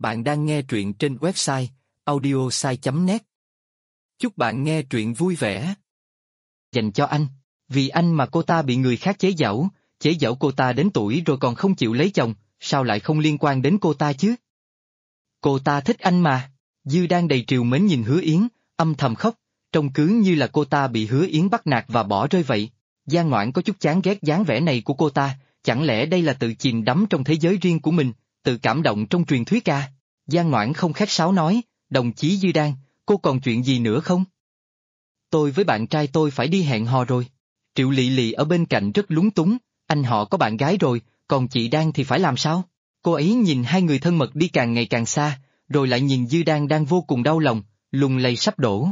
Bạn đang nghe truyện trên website audiosai.net. Chúc bạn nghe truyện vui vẻ. Dành cho anh. Vì anh mà cô ta bị người khác chế giễu cô ta đến tuổi rồi còn không chịu lấy chồng, sao lại không liên quan đến cô ta chứ? Cô ta thích anh mà. Dư đang đầy trìu mến nhìn Hứa Yến, âm thầm khóc, trông cứ như là cô ta bị Hứa Yến bắt nạt và bỏ rơi vậy. Giang Ngoãn có chút chán ghét dáng vẻ này của cô ta, chẳng lẽ đây là tự chìm đắm trong thế giới riêng của mình, tự cảm động trong truyền thuyết à? Giang Ngoãn không khách sáo nói, đồng chí Dư Đan, cô còn chuyện gì nữa không? Tôi với bạn trai tôi phải đi hẹn hò rồi. Triệu Lị Lị ở bên cạnh rất lúng túng, anh họ có bạn gái rồi, còn chị Đan thì phải làm sao? Cô ấy nhìn hai người thân mật đi càng ngày càng xa, rồi lại nhìn Dư Đan đang vô cùng đau lòng, lung lay sắp đổ.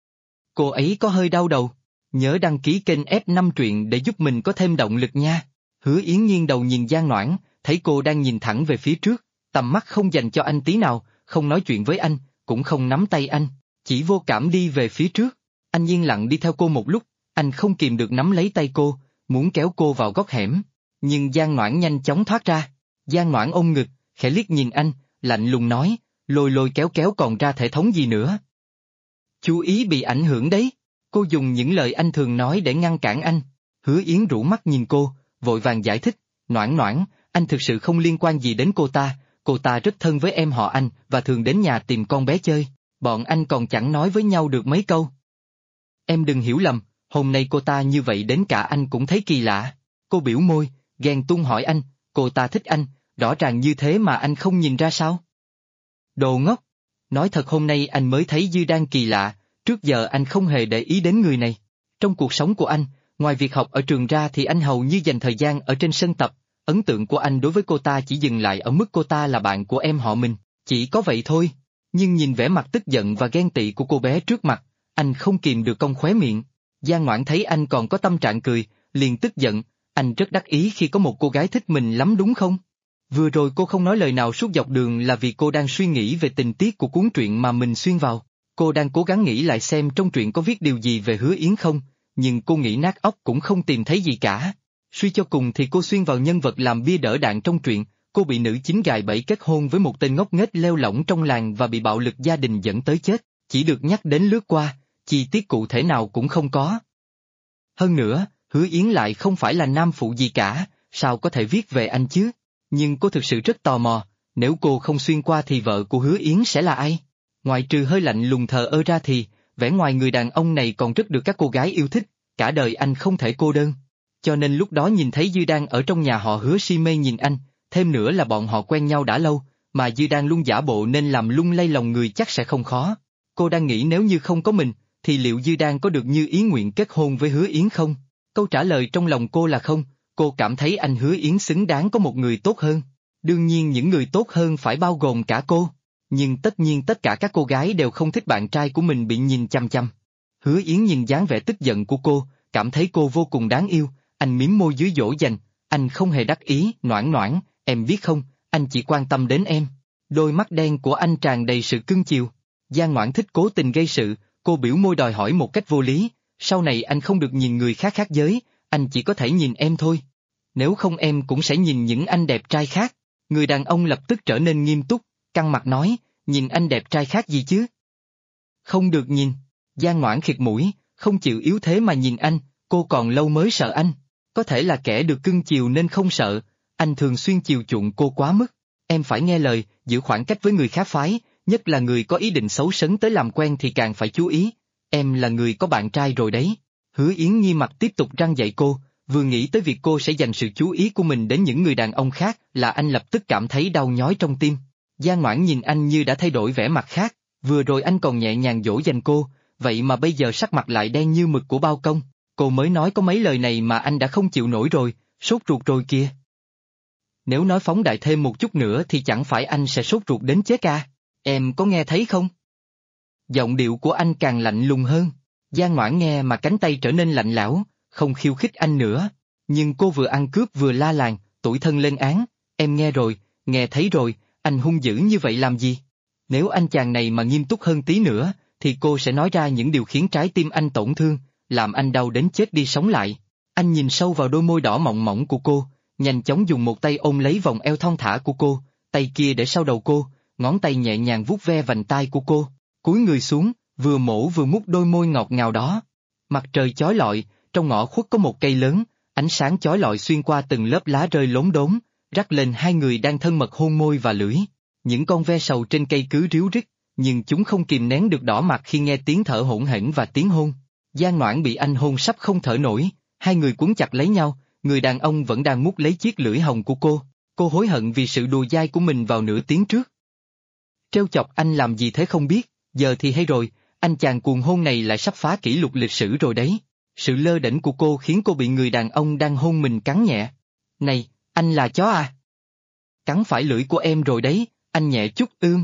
Cô ấy có hơi đau đầu. Nhớ đăng ký kênh F5 truyện để giúp mình có thêm động lực nha. Hứa Yến nghiêng đầu nhìn Giang Ngoãn, thấy cô đang nhìn thẳng về phía trước, tầm mắt không dành cho anh tí nào, không nói chuyện với anh, cũng không nắm tay anh, chỉ vô cảm đi về phía trước. Anh yên lặng đi theo cô một lúc, anh không kìm được nắm lấy tay cô, muốn kéo cô vào góc hẻm. Nhưng Giang Ngoãn nhanh chóng thoát ra. Giang Ngoãn ôm ngực, khẽ liếc nhìn anh, lạnh lùng nói, lôi lôi kéo kéo còn ra thể thống gì nữa. Chú ý bị ảnh hưởng đấy. Cô dùng những lời anh thường nói để ngăn cản anh. Hứa Yến rũ mắt nhìn cô, vội vàng giải thích, Noãn Noãn, anh thực sự không liên quan gì đến cô ta rất thân với em họ anh và thường đến nhà tìm con bé chơi, bọn anh còn chẳng nói với nhau được mấy câu. Em đừng hiểu lầm, hôm nay cô ta như vậy đến cả anh cũng thấy kỳ lạ. Cô biểu môi, ghen tuông hỏi anh, cô ta thích anh, rõ ràng như thế mà anh không nhìn ra sao? Đồ ngốc! Nói thật hôm nay anh mới thấy Dư Đan kỳ lạ, trước giờ anh không hề để ý đến người này. Trong cuộc sống của anh, ngoài việc học ở trường ra thì anh hầu như dành thời gian ở trên sân tập, ấn tượng của anh đối với cô ta chỉ dừng lại ở mức cô ta là bạn của em họ mình, chỉ có vậy thôi. Nhưng nhìn vẻ mặt tức giận và ghen tị của cô bé trước mặt, anh không kìm được cong khóe miệng. Giang Ngoãn thấy anh còn có tâm trạng cười, liền tức giận, anh rất đắc ý khi có một cô gái thích mình lắm đúng không? Vừa rồi cô không nói lời nào suốt dọc đường là vì cô đang suy nghĩ về tình tiết của cuốn truyện mà mình xuyên vào. Cô đang cố gắng nghĩ lại xem trong truyện có viết điều gì về Hứa Yến không, nhưng cô nghĩ nát óc cũng không tìm thấy gì cả. Suy cho cùng thì cô xuyên vào nhân vật làm bia đỡ đạn trong truyện, cô bị nữ chính gài bẫy kết hôn với một tên ngốc nghếch leo lỏng trong làng và bị bạo lực gia đình dẫn tới chết, chỉ được nhắc đến lướt qua, chi tiết cụ thể nào cũng không có. Hơn nữa, Hứa Yến lại không phải là nam phụ gì cả, sao có thể viết về anh chứ? Nhưng cô thực sự rất tò mò, nếu cô không xuyên qua thì vợ của Hứa Yến sẽ là ai? Ngoại trừ hơi lạnh lùng thờ ơ ra thì, vẻ ngoài người đàn ông này còn rất được các cô gái yêu thích, cả đời anh không thể cô đơn. Cho nên lúc đó nhìn thấy Dư Đan ở trong nhà họ Hứa si mê nhìn anh, thêm nữa là bọn họ quen nhau đã lâu, mà Dư Đan luôn giả bộ nên làm lung lay lòng người chắc sẽ không khó. Cô đang nghĩ nếu như không có mình, thì liệu Dư Đan có được như ý nguyện kết hôn với Hứa Yến không? Câu trả lời trong lòng cô là không, cô cảm thấy anh Hứa Yến xứng đáng có một người tốt hơn. Đương nhiên những người tốt hơn phải bao gồm cả cô. Nhưng tất nhiên tất cả các cô gái đều không thích bạn trai của mình bị nhìn chăm chăm. Hứa Yến nhìn dáng vẻ tức giận của cô, cảm thấy cô vô cùng đáng yêu, anh mím môi dưới dỗ dành, anh không hề đắc ý, Noãn Noãn, em biết không, anh chỉ quan tâm đến em. Đôi mắt đen của anh tràn đầy sự cưng chiều. Giang Ngoãn thích cố tình gây sự, cô biểu môi đòi hỏi một cách vô lý, sau này anh không được nhìn người khác khác giới, anh chỉ có thể nhìn em thôi. Nếu không em cũng sẽ nhìn những anh đẹp trai khác. Người đàn ông lập tức trở nên nghiêm túc, căng mặt nói, nhìn anh đẹp trai khác gì chứ? Không được nhìn. Giang Ngoãn khịt mũi, không chịu yếu thế mà nhìn anh, cô còn lâu mới sợ anh. Có thể là kẻ được cưng chiều nên không sợ, anh thường xuyên chiều chuộng cô quá mức. Em phải nghe lời, giữ khoảng cách với người khác phái, nhất là người có ý định xấu xấn tới làm quen thì càng phải chú ý. Em là người có bạn trai rồi đấy. Hứa Yến nghi mặt tiếp tục răn dạy cô, vừa nghĩ tới việc cô sẽ dành sự chú ý của mình đến những người đàn ông khác là anh lập tức cảm thấy đau nhói trong tim. Giang Ngoãn nhìn anh như đã thay đổi vẻ mặt khác, vừa rồi anh còn nhẹ nhàng dỗ dành cô, vậy mà bây giờ sắc mặt lại đen như mực của bao công. Cô mới nói có mấy lời này mà anh đã không chịu nổi rồi, sốt ruột rồi kìa. Nếu nói phóng đại thêm một chút nữa thì chẳng phải anh sẽ sốt ruột đến chết à? Em có nghe thấy không? Giọng điệu của anh càng lạnh lùng hơn. Giang Ngoãn nghe mà cánh tay trở nên lạnh lẽo, không khiêu khích anh nữa. Nhưng cô vừa ăn cướp vừa la làng, tủi thân lên án, em nghe rồi, nghe thấy rồi, anh hung dữ như vậy làm gì? Nếu anh chàng này mà nghiêm túc hơn tí nữa, thì cô sẽ nói ra những điều khiến trái tim anh tổn thương, làm anh đau đến chết đi sống lại. Anh nhìn sâu vào đôi môi đỏ mọng mỏng của cô, nhanh chóng dùng một tay ôm lấy vòng eo thon thả của cô, tay kia để sau đầu cô, ngón tay nhẹ nhàng vuốt ve vành tai của cô, cúi người xuống, vừa mổ vừa mút đôi môi ngọt ngào đó. Mặt trời chói lọi, trong ngõ khuất có một cây lớn, ánh sáng chói lọi xuyên qua từng lớp lá rơi lốm đốm, rắc lên hai người đang thân mật hôn môi và lưỡi. Những con ve sầu trên cây cứ ríu rít, nhưng chúng không kìm nén được đỏ mặt khi nghe tiếng thở hổn hển và tiếng hôn. Giang Noãn bị anh hôn sắp không thở nổi, hai người quấn chặt lấy nhau, người đàn ông vẫn đang mút lấy chiếc lưỡi hồng của cô hối hận vì sự đùa dai của mình vào nửa tiếng trước. Trêu chọc anh làm gì thế không biết, giờ thì hay rồi, anh chàng cuồng hôn này lại sắp phá kỷ lục lịch sử rồi đấy. Sự lơ đễnh của cô khiến cô bị người đàn ông đang hôn mình cắn nhẹ. Này, anh là chó à? Cắn phải lưỡi của em rồi đấy, anh nhẹ chút ưm.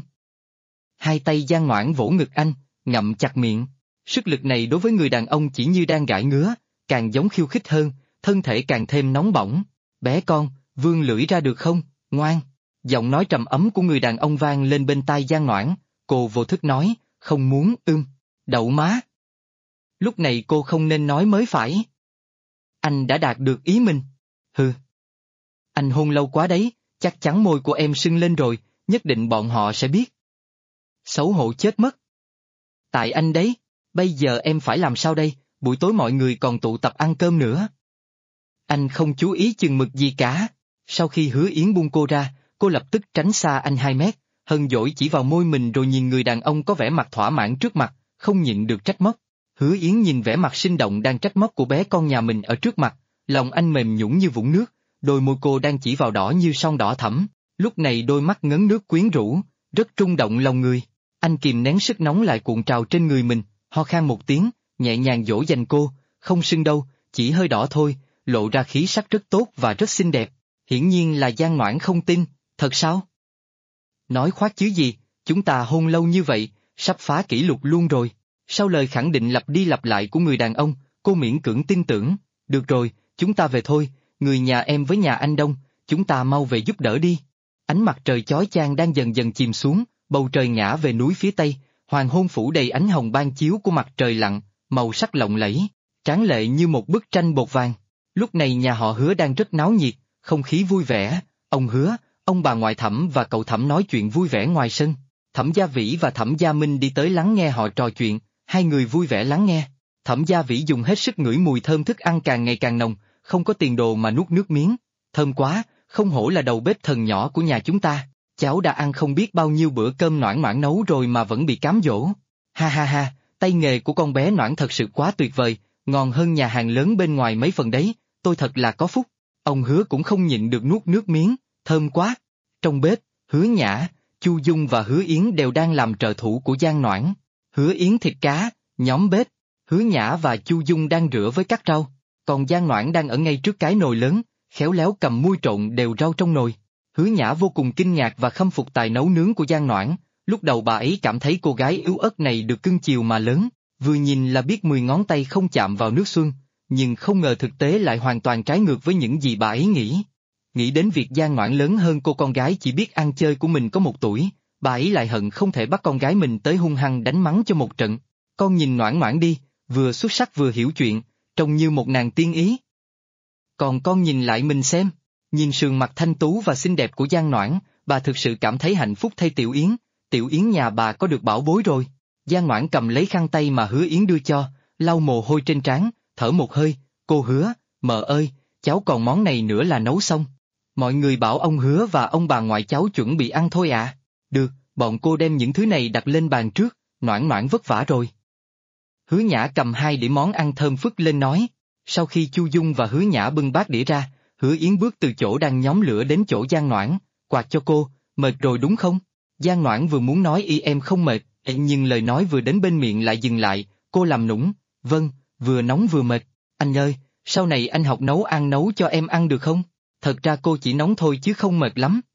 Hai tay Giang Noãn vỗ ngực anh, ngậm chặt miệng. Sức lực này đối với người đàn ông chỉ như đang gãi ngứa, càng giống khiêu khích hơn, thân thể càng thêm nóng bỏng. Bé con, vươn lưỡi ra được không, ngoan. Giọng nói trầm ấm của người đàn ông vang lên bên tai Giang Noãn, cô vô thức nói, không muốn, đậu má. Lúc này cô không nên nói mới phải. Anh đã đạt được ý mình. Hừ. Anh hôn lâu quá đấy, chắc chắn môi của em sưng lên rồi, nhất định bọn họ sẽ biết. Xấu hổ chết mất. Tại anh đấy, bây giờ em phải làm sao đây, buổi tối mọi người còn tụ tập ăn cơm nữa. Anh không chú ý chừng mực gì cả. Sau khi Hứa Yến buông cô ra, cô lập tức tránh xa anh 2 mét, hờn dỗi chỉ vào môi mình rồi nhìn người đàn ông có vẻ mặt thỏa mãn trước mặt, không nhịn được trách móc. Hứa Yến nhìn vẻ mặt sinh động đang trách móc của bé con nhà mình ở trước mặt, lòng anh mềm nhũn như vũng nước, đôi môi cô đang chỉ vào đỏ như son đỏ thẫm, lúc này đôi mắt ngấn nước quyến rũ, rất rung động lòng người. Anh kìm nén sức nóng lại cuộn trào trên người mình, ho khan một tiếng, nhẹ nhàng dỗ dành cô, không sưng đâu, chỉ hơi đỏ thôi, lộ ra khí sắc rất tốt và rất xinh đẹp. Hiển nhiên là Giang Noãn không tin, thật sao? Nói khoác chứ gì, chúng ta hôn lâu như vậy, sắp phá kỷ lục luôn rồi. Sau lời khẳng định lặp đi lặp lại của người đàn ông, cô miễn cưỡng tin tưởng, được rồi, chúng ta về thôi, người nhà em với nhà anh đông, chúng ta mau về giúp đỡ đi. Ánh mặt trời chói chang đang dần dần chìm xuống, bầu trời ngã về núi phía tây, hoàng hôn phủ đầy ánh hồng ban chiếu của mặt trời lặn, màu sắc lộng lẫy, tráng lệ như một bức tranh bột vàng. Lúc này nhà họ Hứa đang rất náo nhiệt, không khí vui vẻ, ông Hứa, ông bà ngoại Thẩm và cậu Thẩm nói chuyện vui vẻ ngoài sân. Thẩm Gia Vĩ và Thẩm Gia Minh đi tới lắng nghe họ trò chuyện, hai người vui vẻ lắng nghe. Thẩm Gia Vĩ dùng hết sức ngửi mùi thơm thức ăn càng ngày càng nồng, không có tiền đồ mà nuốt nước miếng. Thơm quá, không hổ là đầu bếp thần nhỏ của nhà chúng ta. Cháu đã ăn không biết bao nhiêu bữa cơm Noãn Noãn nấu rồi mà vẫn bị cám dỗ. Ha ha ha, tay nghề của con bé Noãn thật sự quá tuyệt vời, ngon hơn nhà hàng lớn bên ngoài mấy phần đấy, tôi thật là có phúc. Ông Hứa cũng không nhịn được nuốt nước miếng, thơm quá. Trong bếp, Hứa Nhã, Chu Dung và Hứa Yến đều đang làm trợ thủ của Giang Noãn. Hứa Yến thịt cá, nhóm bếp, Hứa Nhã và Chu Dung đang rửa với cắt rau, còn Giang Noãn đang ở ngay trước cái nồi lớn, khéo léo cầm muôi trộn đều rau trong nồi. Hứa Nhã vô cùng kinh ngạc và khâm phục tài nấu nướng của Giang Noãn, lúc đầu bà ấy cảm thấy cô gái yếu ớt này được cưng chiều mà lớn, vừa nhìn là biết 10 ngón tay không chạm vào nước xuân, nhưng không ngờ thực tế lại hoàn toàn trái ngược với những gì bà ấy nghĩ. Nghĩ đến việc Giang Noãn lớn hơn cô con gái chỉ biết ăn chơi của mình có 1 tuổi, bà ấy lại hận không thể bắt con gái mình tới hung hăng đánh mắng cho một trận. Con nhìn Noãn Noãn đi, vừa xuất sắc vừa hiểu chuyện, trông như một nàng tiên ý. Còn con nhìn lại mình xem, nhìn sườn mặt thanh tú và xinh đẹp của Giang Noãn, bà thực sự cảm thấy hạnh phúc thay Tiểu Yến nhà bà có được bảo bối rồi. Giang Noãn cầm lấy khăn tay mà Hứa Yến đưa cho, lau mồ hôi trên trán, thở một hơi, cô Hứa, mợ ơi, cháu còn món này nữa là nấu xong. Mọi người bảo ông Hứa và ông bà ngoại cháu chuẩn bị ăn thôi à. Được, bọn cô đem những thứ này đặt lên bàn trước, Noãn Noãn vất vả rồi. Hứa Nhã cầm 2 đĩa món ăn thơm phức lên nói. Sau khi Chu Dung và Hứa Nhã bưng bát đĩa ra, Hứa Yến bước từ chỗ đang nhóm lửa đến chỗ Giang Noãn, quạt cho cô, mệt rồi đúng không? Giang Noãn vừa muốn nói em không mệt, nhưng lời nói vừa đến bên miệng lại dừng lại, cô làm nũng, vâng, vừa nóng vừa mệt. Anh ơi, sau này anh học nấu cho em ăn được không? Thật ra cô chỉ nóng thôi chứ không mệt lắm.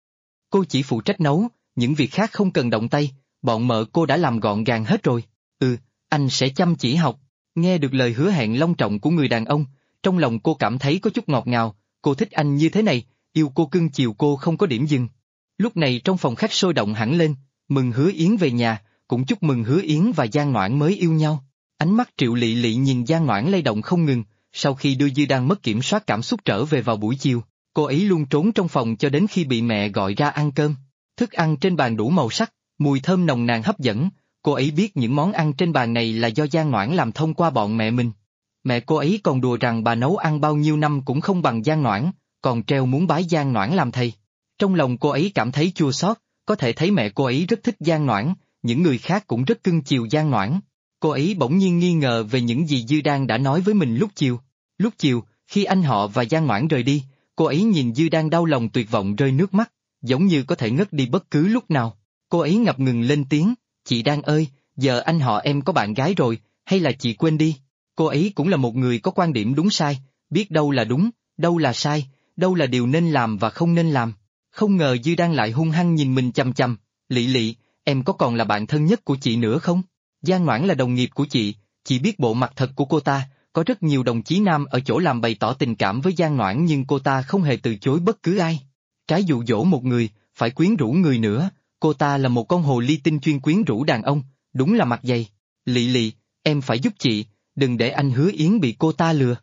Cô chỉ phụ trách nấu, những việc khác không cần động tay, bọn mợ cô đã làm gọn gàng hết rồi. Anh sẽ chăm chỉ học. Nghe được lời hứa hẹn long trọng của người đàn ông, trong lòng cô cảm thấy có chút ngọt ngào, cô thích anh như thế này, yêu cô cưng chiều cô không có điểm dừng. Lúc này trong phòng khách sôi động hẳn lên, mừng Hứa Yến về nhà, cũng chúc mừng Hứa Yến và Giang Noãn mới yêu nhau. Ánh mắt Triệu Lị Lị nhìn Giang Noãn lay động không ngừng, sau khi đưa Dư đang mất kiểm soát cảm xúc trở về vào buổi chiều, cô ấy luôn trốn trong phòng cho đến khi bị mẹ gọi ra ăn cơm. Thức ăn trên bàn đủ màu sắc, mùi thơm nồng nàn hấp dẫn, cô ấy biết những món ăn trên bàn này là do Giang Noãn làm thông qua bọn mẹ mình. Mẹ cô ấy còn đùa rằng bà nấu ăn bao nhiêu năm cũng không bằng Giang Noãn, còn treo muốn bái Giang Noãn làm thầy. Trong lòng cô ấy cảm thấy chua xót, có thể thấy mẹ cô ấy rất thích Giang Noãn, những người khác cũng rất cưng chiều Giang Noãn. Cô ấy bỗng nhiên nghi ngờ về những gì Dư Đan đã nói với mình lúc chiều. Lúc chiều, khi anh họ và Giang Noãn rời đi, cô ấy nhìn Dư Đan đau lòng tuyệt vọng rơi nước mắt, giống như có thể ngất đi bất cứ lúc nào. Cô ấy ngập ngừng lên tiếng, chị Đan ơi, giờ anh họ em có bạn gái rồi, hay là chị quên đi? Cô ấy cũng là một người có quan điểm đúng sai, biết đâu là đúng, đâu là sai, đâu là điều nên làm và không nên làm. Không ngờ Dư Đan lại hung hăng nhìn mình chằm chằm, Lị Lị, em có còn là bạn thân nhất của chị nữa không? Giang Noãn là đồng nghiệp của chị biết bộ mặt thật của cô ta, có rất nhiều đồng chí nam ở chỗ làm bày tỏ tình cảm với Giang Noãn nhưng cô ta không hề từ chối bất cứ ai. Trái dụ dỗ một người, phải quyến rũ người nữa, cô ta là một con hồ ly tinh chuyên quyến rũ đàn ông, đúng là mặt dày. Lị Lị, em phải giúp chị, đừng để anh Hứa Yến bị cô ta lừa.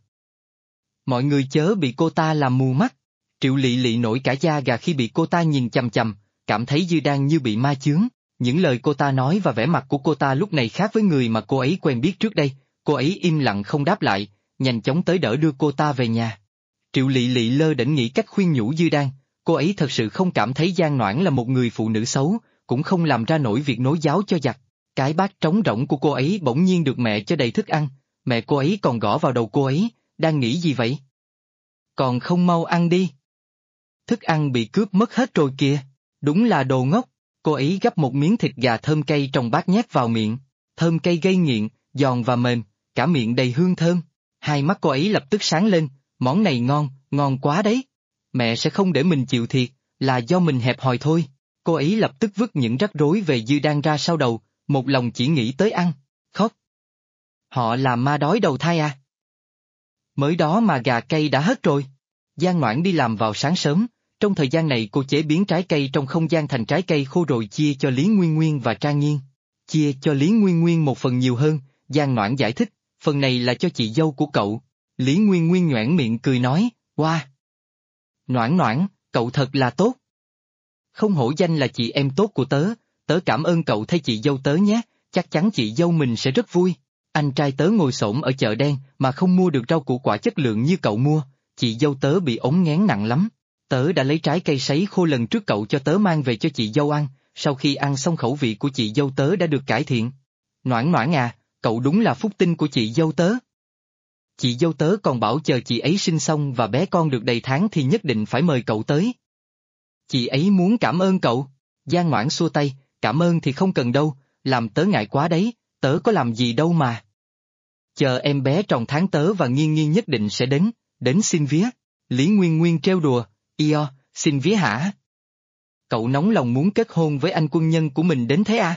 Mọi người chớ bị cô ta làm mù mắt. Triệu Lị Lị nổi cả da gà khi bị cô ta nhìn chằm chằm, cảm thấy Dư Đan như bị ma chướng. Những lời cô ta nói và vẻ mặt của cô ta lúc này khác với người mà cô ấy quen biết trước đây, cô ấy im lặng không đáp lại, nhanh chóng tới đỡ đưa cô ta về nhà. Triệu Lị Lị lơ đễnh nghĩ cách khuyên nhủ Dư Đan, cô ấy thật sự không cảm thấy Giang Noãn là một người phụ nữ xấu, cũng không làm ra nổi việc nối giáo cho giặc. Cái bát trống rỗng của cô ấy bỗng nhiên được mẹ cho đầy thức ăn, mẹ cô ấy còn gõ vào đầu cô ấy, đang nghĩ gì vậy? Còn không mau ăn đi. Thức ăn bị cướp mất hết rồi kìa, đúng là đồ ngốc. Cô ấy gắp một miếng thịt gà thơm cay trong bát nhét vào miệng, thơm cay gây nghiện, giòn và mềm, cả miệng đầy hương thơm. Hai mắt cô ấy lập tức sáng lên, món này ngon, ngon quá đấy. Mẹ sẽ không để mình chịu thiệt, là do mình hẹp hòi thôi. Cô ấy lập tức vứt những rắc rối về Dư Đan ra sau đầu, một lòng chỉ nghĩ tới ăn, khóc. Họ là ma đói đầu thai à? Mới đó mà gà cây đã hết rồi. Giang Noãn đi làm vào sáng sớm, trong thời gian này cô chế biến trái cây trong không gian thành trái cây khô rồi chia cho Lý Nguyên Nguyên và Trang Nghiên. Chia cho Lý Nguyên Nguyên một phần nhiều hơn, Giang Noãn giải thích, phần này là cho chị dâu của cậu. Lý Nguyên Nguyên nhoẻn miệng cười nói, wow. Noãn Noãn, cậu thật là tốt. Không hổ danh là chị em tốt của tớ, tớ cảm ơn cậu thay chị dâu tớ nhé, chắc chắn chị dâu mình sẽ rất vui. Anh trai tớ ngồi xổm ở chợ đen mà không mua được rau củ quả chất lượng như cậu mua, chị dâu tớ bị ốm nghén nặng lắm. Tớ đã lấy trái cây sấy khô lần trước cậu cho tớ mang về cho chị dâu ăn, sau khi ăn xong khẩu vị của chị dâu tớ đã được cải thiện. Noãn Noãn à, cậu đúng là phúc tinh của chị dâu tớ. Chị dâu tớ còn bảo chờ chị ấy sinh xong và bé con được đầy tháng thì nhất định phải mời cậu tới. Chị ấy muốn cảm ơn cậu. Giang Noãn xua tay, cảm ơn thì không cần đâu, làm tớ ngại quá đấy, tớ có làm gì đâu mà. Chờ em bé tròn tháng tớ và Nghiên Nghiên nhất định sẽ đến xin vía. Lý Nguyên Nguyên trêu đùa, Io, xin vía hả? Cậu nóng lòng muốn kết hôn với anh quân nhân của mình đến thế à?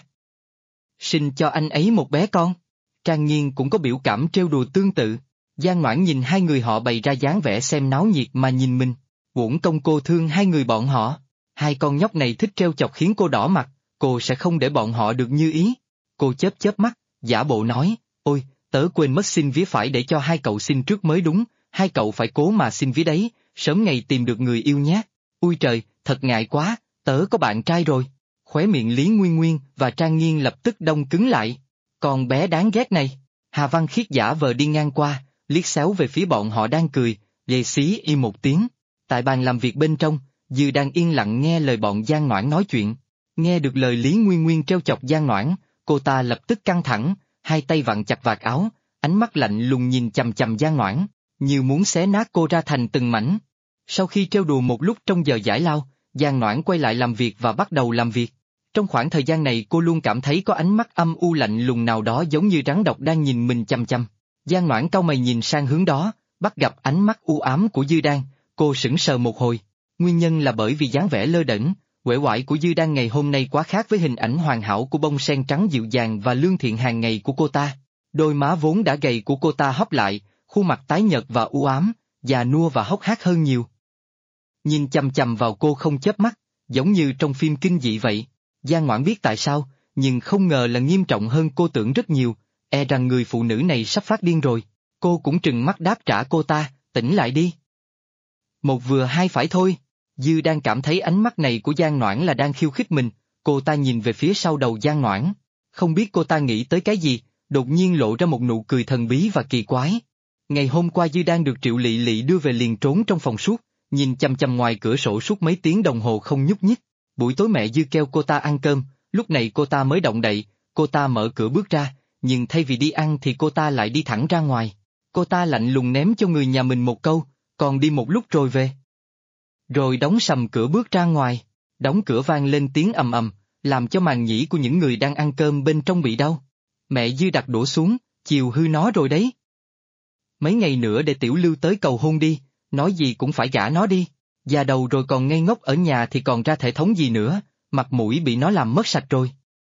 Sinh cho anh ấy một bé con. Trang Nghiên cũng có biểu cảm trêu đùa tương tự. Giang Noãn nhìn hai người họ bày ra dáng vẻ xem náo nhiệt mà nhìn mình. Uổng công cô thương hai người bọn họ. Hai con nhóc này thích trêu chọc khiến cô đỏ mặt, cô sẽ không để bọn họ được như ý. Cô chớp chớp mắt, giả bộ nói, ôi, tớ quên mất xin vía phải để cho hai cậu xin trước mới đúng, hai cậu phải cố mà xin vía đấy, sớm ngày tìm được người yêu nhé. Ui trời, thật ngại quá, tớ có bạn trai rồi. Khóe miệng Lý Nguyên Nguyên và Trang Nghiên lập tức đông cứng lại. Con bé đáng ghét này. Hà Văn Khiết giả vờ đi ngang qua, liếc xéo về phía bọn họ đang cười, lề xí y một tiếng. Tại bàn làm việc bên trong, Dư đang yên lặng nghe lời bọn Giang Noãn nói chuyện. Nghe được lời Lý Nguyên Nguyên trêu chọc Giang Noãn, cô ta lập tức căng thẳng, hai tay vặn chặt vạt áo, ánh mắt lạnh lùng nhìn chằm chằm Giang Noãn, như muốn xé nát cô ra thành từng mảnh. Sau khi trêu đùa một lúc trong giờ giải lao, Giang Noãn quay lại làm việc và bắt đầu làm việc. Trong khoảng thời gian này cô luôn cảm thấy có ánh mắt âm u lạnh lùng nào đó giống như rắn độc đang nhìn mình chằm chằm. Giang Noãn cau mày nhìn sang hướng đó, bắt gặp ánh mắt u ám của Dư Đan, cô sững sờ một hồi. Nguyên nhân là bởi vì dáng vẻ lơ đễnh, uể oải của Dư Đan ngày hôm nay quá khác với hình ảnh hoàn hảo của bông sen trắng dịu dàng và lương thiện hàng ngày của cô ta. Đôi má vốn đã gầy của cô ta hấp lại, khuôn mặt tái nhợt và u ám, già nua và hốc hác hơn nhiều. Nhìn chằm chằm vào cô không chớp mắt, giống như trong phim kinh dị vậy. Giang Ngoãn biết tại sao, nhưng không ngờ là nghiêm trọng hơn cô tưởng rất nhiều, e rằng người phụ nữ này sắp phát điên rồi. Cô cũng trừng mắt đáp trả cô ta, tỉnh lại đi. Một vừa hai phải thôi. Dư đang cảm thấy ánh mắt này của Giang Noãn là đang khiêu khích mình, cô ta nhìn về phía sau đầu Giang Noãn. Không biết cô ta nghĩ tới cái gì, đột nhiên lộ ra một nụ cười thần bí và kỳ quái. Ngày hôm qua Dư đang được Triệu Lị Lị đưa về liền trốn trong phòng suốt, nhìn chằm chằm ngoài cửa sổ suốt mấy tiếng đồng hồ không nhúc nhích. Buổi tối mẹ Dư kêu cô ta ăn cơm, lúc này cô ta mới động đậy, cô ta mở cửa bước ra, nhưng thay vì đi ăn thì cô ta lại đi thẳng ra ngoài. Cô ta lạnh lùng ném cho người nhà mình một câu, còn đi một lúc rồi về. Rồi đóng sầm cửa bước ra ngoài, đóng cửa vang lên tiếng ầm ầm, làm cho màng nhĩ của những người đang ăn cơm bên trong bị đau. Mẹ Dư đặt đũa xuống, chiều hư nó rồi đấy. Mấy ngày nữa để Tiểu Lưu tới cầu hôn đi, nói gì cũng phải gả nó đi. Già đầu rồi còn ngây ngốc ở nhà thì còn ra thể thống gì nữa, mặt mũi bị nó làm mất sạch rồi.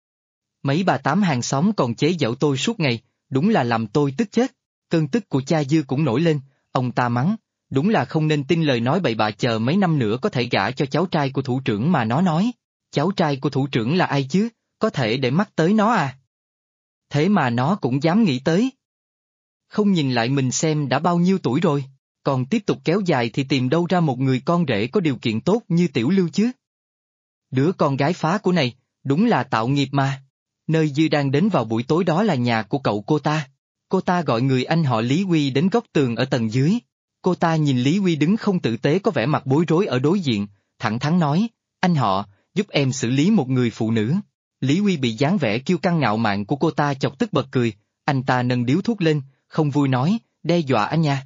Mấy bà tám hàng xóm còn chế giễu tôi suốt ngày, đúng là làm tôi tức chết. Cơn tức của cha Dư cũng nổi lên, ông ta mắng, đúng là không nên tin lời nói bậy bạ chờ mấy năm nữa có thể gả cho cháu trai của thủ trưởng mà nó nói. Cháu trai của thủ trưởng là ai chứ, có thể để mắt tới nó à? Thế mà nó cũng dám nghĩ tới. Không nhìn lại mình xem đã bao nhiêu tuổi rồi, còn tiếp tục kéo dài thì tìm đâu ra một người con rể có điều kiện tốt như Tiểu Lưu chứ. Đứa con gái phá của này, đúng là tạo nghiệp mà. Nơi Dư đang đến vào buổi tối đó là nhà của cậu cô ta. Cô ta gọi người anh họ Lý Huy đến góc tường ở tầng dưới. Cô ta nhìn Lý Huy đứng không tử tế có vẻ mặt bối rối ở đối diện, thẳng thắn nói, anh họ, giúp em xử lý một người phụ nữ. Lý Huy bị dáng vẻ kiêu căng ngạo mạn của cô ta chọc tức bật cười, anh ta nâng điếu thuốc lên, không vui nói, đe dọa anh nha.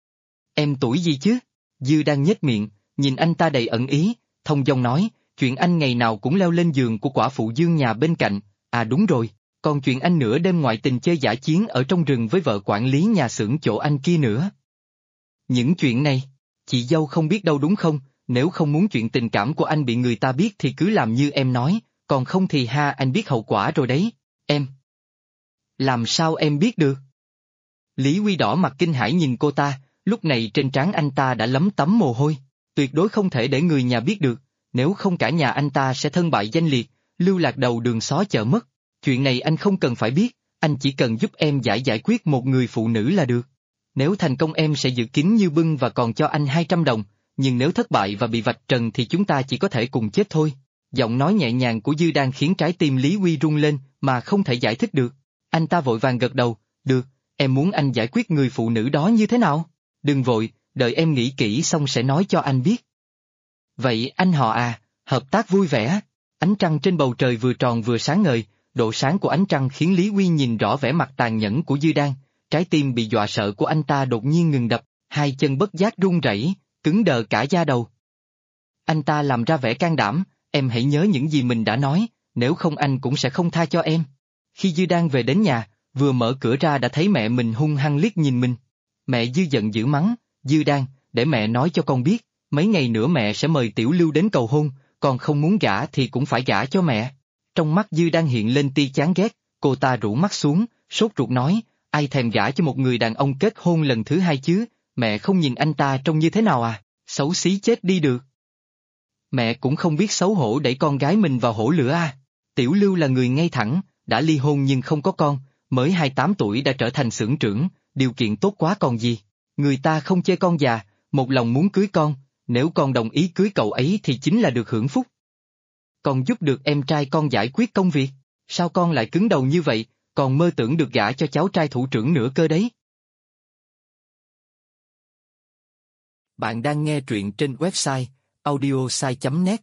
Em tuổi gì chứ? Dư đang nhếch miệng, nhìn anh ta đầy ẩn ý, thông dong nói, chuyện anh ngày nào cũng leo lên giường của quả phụ Dương nhà bên cạnh, à đúng rồi, còn chuyện anh nửa đêm ngoại tình chơi dã chiến ở trong rừng với vợ quản lý nhà xưởng chỗ anh kia nữa. Những chuyện này, chị dâu không biết đâu đúng không, nếu không muốn chuyện tình cảm của anh bị người ta biết thì cứ làm như em nói, còn không thì ha anh biết hậu quả rồi đấy, em. Làm sao em biết được? Lý Huy đỏ mặt kinh hãi nhìn cô ta, lúc này trên trán anh ta đã lấm tấm mồ hôi, tuyệt đối không thể để người nhà biết được, nếu không cả nhà anh ta sẽ thân bại danh liệt, lưu lạc đầu đường xó chợ mất. Chuyện này anh không cần phải biết, anh chỉ cần giúp em giải quyết một người phụ nữ là được. Nếu thành công em sẽ giữ kín như bưng và còn cho anh 200 đồng, nhưng nếu thất bại và bị vạch trần thì chúng ta chỉ có thể cùng chết thôi. Giọng nói nhẹ nhàng của Dư đang khiến trái tim Lý Huy rung lên mà không thể giải thích được. Anh ta vội vàng gật đầu, được, em muốn anh giải quyết người phụ nữ đó như thế nào? Đừng vội, đợi em nghĩ kỹ xong sẽ nói cho anh biết. Vậy anh họ à, hợp tác vui vẻ. Ánh trăng trên bầu trời vừa tròn vừa sáng ngời, độ sáng của ánh trăng khiến Lý Huy nhìn rõ vẻ mặt tàn nhẫn của Dư Đan, trái tim bị dọa sợ của anh ta đột nhiên ngừng đập, hai chân bất giác run rẩy, cứng đờ cả da đầu. Anh ta làm ra vẻ can đảm, em hãy nhớ những gì mình đã nói, nếu không anh cũng sẽ không tha cho em. Khi Dư Đan về đến nhà, vừa mở cửa ra đã thấy mẹ mình hung hăng liếc nhìn mình. Mẹ Dư giận dữ mắng, Dư Đan, để mẹ nói cho con biết, mấy ngày nữa mẹ sẽ mời Tiểu Lưu đến cầu hôn, còn không muốn gả thì cũng phải gả cho mẹ. Trong mắt Dư đang hiện lên tia chán ghét, cô ta rũ mắt xuống, sốt ruột nói, ai thèm gả cho một người đàn ông kết hôn lần thứ hai chứ, mẹ không nhìn anh ta trông như thế nào à, xấu xí chết đi được. Mẹ cũng không biết xấu hổ đẩy con gái mình vào hổ lửa à. Tiểu Lưu là người ngay thẳng, đã ly hôn nhưng không có con, mới 28 tuổi đã trở thành xưởng trưởng, điều kiện tốt quá còn gì. Người ta không chê con già, một lòng muốn cưới con, nếu con đồng ý cưới cậu ấy thì chính là được hưởng phúc. Còn giúp được em trai con giải quyết công việc, sao con lại cứng đầu như vậy, còn mơ tưởng được gả cho cháu trai thủ trưởng nữa cơ đấy. Bạn đang nghe truyện trên website audiosai.net.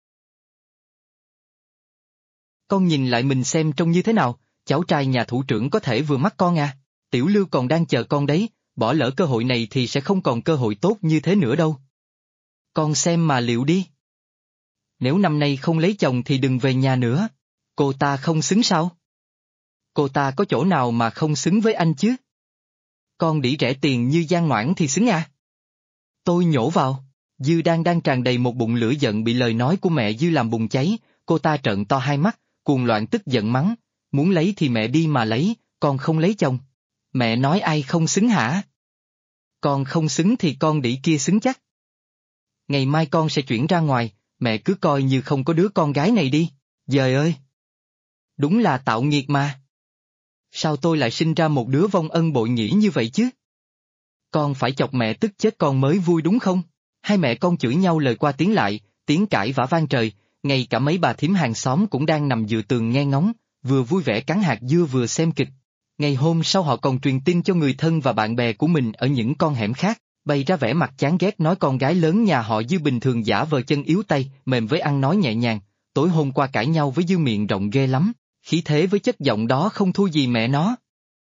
Con nhìn lại mình xem trông như thế nào, cháu trai nhà thủ trưởng có thể vừa mắt con à, Tiểu Lưu còn đang chờ con đấy, bỏ lỡ cơ hội này thì sẽ không còn cơ hội tốt như thế nữa đâu. Con xem mà liệu đi. Nếu năm nay không lấy chồng thì đừng về nhà nữa, cô ta không xứng sao? Cô ta có chỗ nào mà không xứng với anh chứ? Con đĩ rẻ tiền như Giang Noãn thì xứng à? Tôi nhổ vào, Dư đang tràn đầy một bụng lửa giận bị lời nói của mẹ Dư làm bùng cháy, cô ta trợn to hai mắt, cuồng loạn tức giận mắng, muốn lấy thì mẹ đi mà lấy, con không lấy chồng. Mẹ nói ai không xứng hả? Con không xứng thì con đĩ kia xứng chắc. Ngày mai con sẽ chuyển ra ngoài, mẹ cứ coi như không có đứa con gái này đi, giời ơi! Đúng là tạo nghiệt mà. Sao tôi lại sinh ra một đứa vong ân bội nghĩa như vậy chứ? Con phải chọc mẹ tức chết con mới vui đúng không? Hai mẹ con chửi nhau lời qua tiếng lại, tiếng cãi vã vang trời, ngay cả mấy bà thím hàng xóm cũng đang nằm dựa tường nghe ngóng, vừa vui vẻ cắn hạt dưa vừa xem kịch. Ngày hôm sau họ còn truyền tin cho người thân và bạn bè của mình ở những con hẻm khác, bày ra vẻ mặt chán ghét nói con gái lớn nhà họ Dư bình thường giả vờ chân yếu tay, mềm với ăn nói nhẹ nhàng, tối hôm qua cãi nhau với Dư miệng rộng ghê lắm, khí thế với chất giọng đó không thua gì mẹ nó.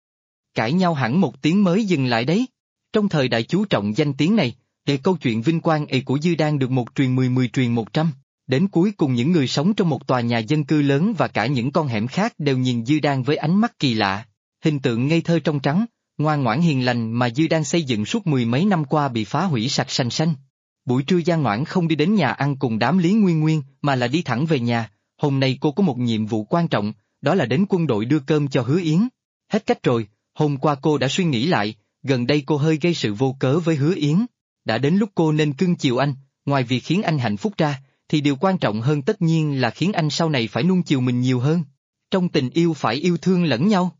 Cãi nhau hẳn một tiếng mới dừng lại đấy. Trong thời đại chú trọng danh tiếng này, để câu chuyện vinh quang của Dư đang được một truyền 10 truyền 100. Đến cuối cùng những người sống trong một tòa nhà dân cư lớn và cả những con hẻm khác đều nhìn Dư Đan với ánh mắt kỳ lạ. Hình tượng ngây thơ trong trắng, ngoan ngoãn hiền lành mà Dư Đan xây dựng suốt mười mấy năm qua bị phá hủy sạch sành xanh. Buổi trưa Giang Noãn không đi đến nhà ăn cùng đám Lý Nguyên Nguyên mà là đi thẳng về nhà. Hôm nay cô có một nhiệm vụ quan trọng, đó là đến quân đội đưa cơm cho Hứa Yến. Hết cách rồi, hôm qua cô đã suy nghĩ lại, gần đây cô hơi gây sự vô cớ với Hứa Yến. Đã đến lúc cô nên cưng chiều anh, ngoài việc khiến anh hạnh phúc ra, thì điều quan trọng hơn tất nhiên là khiến anh sau này phải nuông chiều mình nhiều hơn. Trong tình yêu phải yêu thương lẫn nhau.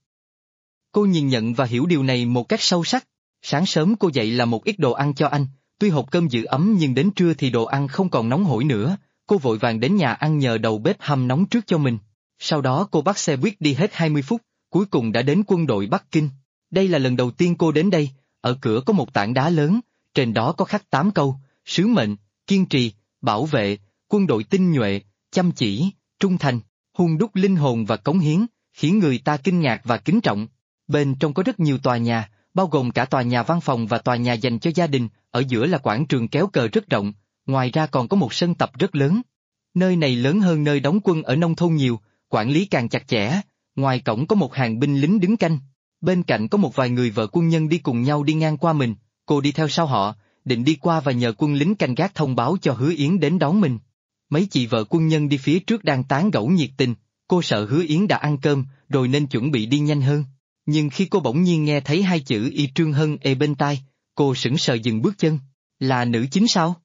Cô nhìn nhận và hiểu điều này một cách sâu sắc. Sáng sớm cô dậy làm một ít đồ ăn cho anh, tuy hộp cơm giữ ấm nhưng đến trưa thì đồ ăn không còn nóng hổi nữa, cô vội vàng đến nhà ăn nhờ đầu bếp hâm nóng trước cho mình. Sau đó cô bắt xe buýt đi hết 20 phút, cuối cùng đã đến quân đội Bắc Kinh. Đây là lần đầu tiên cô đến đây, ở cửa có một tảng đá lớn, trên đó có khắc 8 câu, sứ mệnh, kiên trì, bảo vệ, quân đội tinh nhuệ, chăm chỉ, trung thành, hun đúc linh hồn và cống hiến, khiến người ta kinh ngạc và kính trọng. Bên trong có rất nhiều tòa nhà, bao gồm cả tòa nhà văn phòng và tòa nhà dành cho gia đình, ở giữa là quảng trường kéo cờ rất rộng, ngoài ra còn có một sân tập rất lớn. Nơi này lớn hơn nơi đóng quân ở nông thôn nhiều, quản lý càng chặt chẽ, ngoài cổng có một hàng binh lính đứng canh, bên cạnh có một vài người vợ quân nhân đi cùng nhau đi ngang qua mình, cô đi theo sau họ, định đi qua và nhờ quân lính canh gác thông báo cho Hứa Yến đến đón mình. Mấy chị vợ quân nhân đi phía trước đang tán gẫu nhiệt tình, cô sợ Hứa Yến đã ăn cơm, rồi nên chuẩn bị đi nhanh hơn. Nhưng khi cô bỗng nhiên nghe thấy hai chữ Y Trương Hân bên tai, cô sững sờ dừng bước chân. Là nữ chính sao?